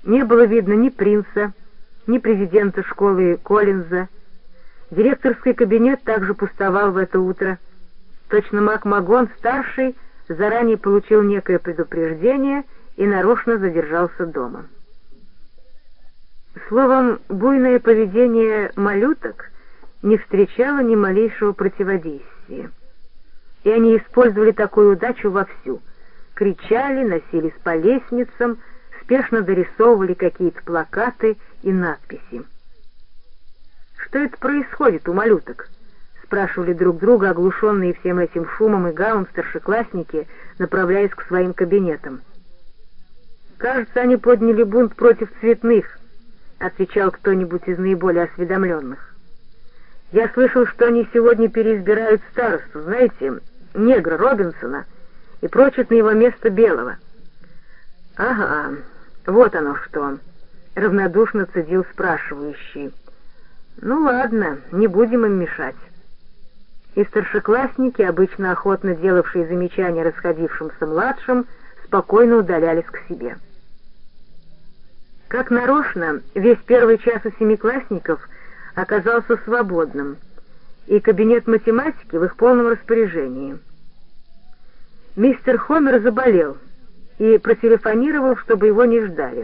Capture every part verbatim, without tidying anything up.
Не было видно ни принца, ни президента школы Коллинза. Директорский кабинет также пустовал в это утро. Точно МакМагон, старший, заранее получил некое предупреждение и нарочно задержался дома. Словом, буйное поведение малюток не встречало ни малейшего противодействия. И они использовали такую удачу вовсю. Кричали, носились по лестницам, спешно дорисовывали какие-то плакаты и надписи. «Что это происходит у малюток?» — спрашивали друг друга оглушенные всем этим шумом и гамом старшеклассники, направляясь к своим кабинетам. «Кажется, они подняли бунт против цветных», — отвечал кто-нибудь из наиболее осведомленных. «Я слышал, что они сегодня переизбирают старосту, знаете, негра Робинсона, и прочат на его место белого». «Ага, вот оно что», — равнодушно цедил спрашивающий. «Ну ладно, не будем им мешать». И старшеклассники, обычно охотно делавшие замечания расходившимся младшим, спокойно удалялись к себе. Как нарочно, весь первый час у семиклассников оказался свободным, и кабинет математики в их полном распоряжении. Мистер Хомер заболел и протелефонировал, чтобы его не ждали.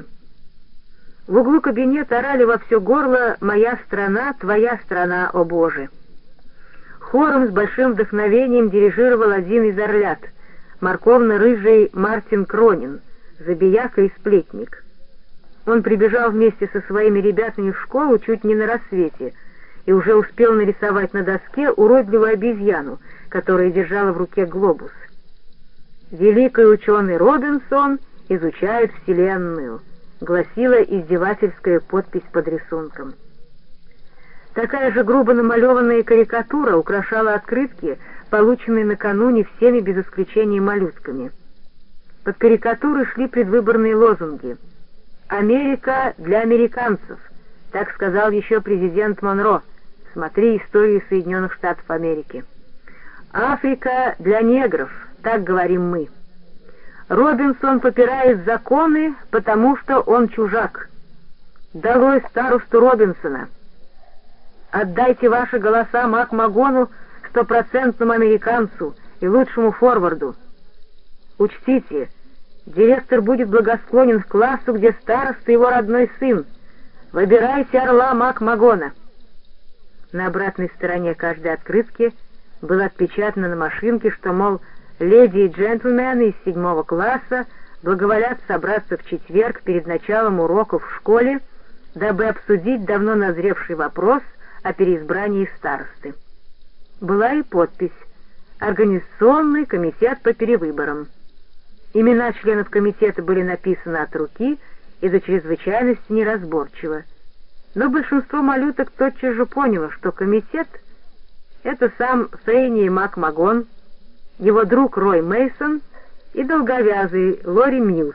В углу кабинета орали во все горло «Моя страна, твоя страна, о Боже!». Хором с большим вдохновением дирижировал один из орлят, морковно-рыжий Мартин Кронин, забияка и сплетник. Он прибежал вместе со своими ребятами в школу чуть не на рассвете и уже успел нарисовать на доске уродливую обезьяну, которая держала в руке глобус. «Великий ученый Робинсон изучает Вселенную», — гласила издевательская подпись под рисунком. Такая же грубо намалеванная карикатура украшала открытки, полученные накануне всеми без исключения малютками. Под карикатурой шли предвыборные лозунги. «Америка для американцев», так сказал еще президент Монро, смотри историю Соединенных Штатов Америки. «Африка для негров», так говорим мы. «Робинсон попирает законы, потому что он чужак». «Долой старосту Робинсона». «Отдайте ваши голоса МакМагону, стопроцентному американцу и лучшему форварду». «Учтите, директор будет благосклонен к классу, где староста его родной сын. Выбирайте орла МакМагона». На обратной стороне каждой открытки было отпечатано на машинке, что, мол, леди и джентльмены из седьмого класса благоволят собраться в четверг перед началом уроков в школе, дабы обсудить давно назревший вопрос о переизбрании старосты. Была и подпись «Организационный комитет по перевыборам». Имена членов комитета были написаны от руки и до чрезвычайности неразборчиво, но большинство малюток тотчас же поняло, что комитет — это сам Фейни МакМагон, его друг Рой Мейсон и долговязый Лори Мьюз.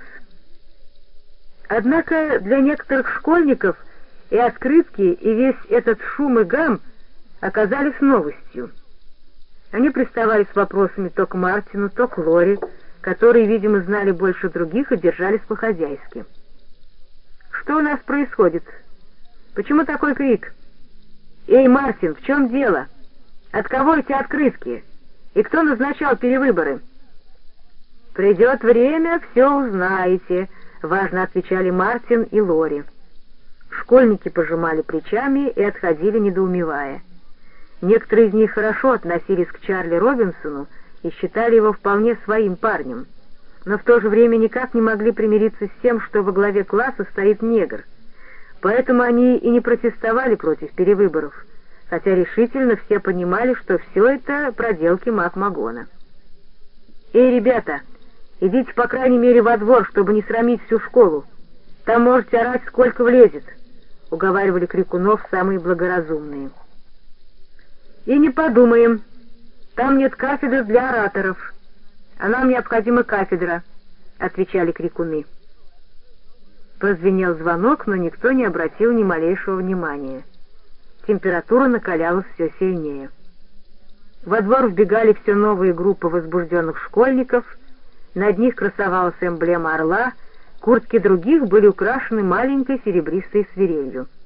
Однако для некоторых школьников и открытки, и весь этот шум и гам оказались новостью. Они приставали с вопросами то к Мартину, то к Лори, которые, видимо, знали больше других и держались по-хозяйски. «Что у нас происходит? Почему такой крик? Эй, Мартин, в чем дело? От кого эти открытки? И кто назначал перевыборы?» «Придет время, все узнаете», — важно отвечали Мартин и Лори. Школьники пожимали плечами и отходили, недоумевая. Некоторые из них хорошо относились к Чарли Робинсону и считали его вполне своим парнем, но в то же время никак не могли примириться с тем, что во главе класса стоит негр. Поэтому они и не протестовали против перевыборов, хотя решительно все понимали, что все это проделки МакМагона. «Эй, ребята, идите по крайней мере во двор, чтобы не срамить всю школу. Там можете орать сколько влезет», — уговаривали крикунов самые благоразумные. «И не подумаем, там нет кафедры для ораторов, а нам необходима кафедра», — отвечали крикуны. Прозвенел звонок, но никто не обратил ни малейшего внимания. Температура накалялась все сильнее. Во двор вбегали все новые группы возбужденных школьников, над них красовалась эмблема орла, Куртки других были украшены маленькой серебристой свирелью.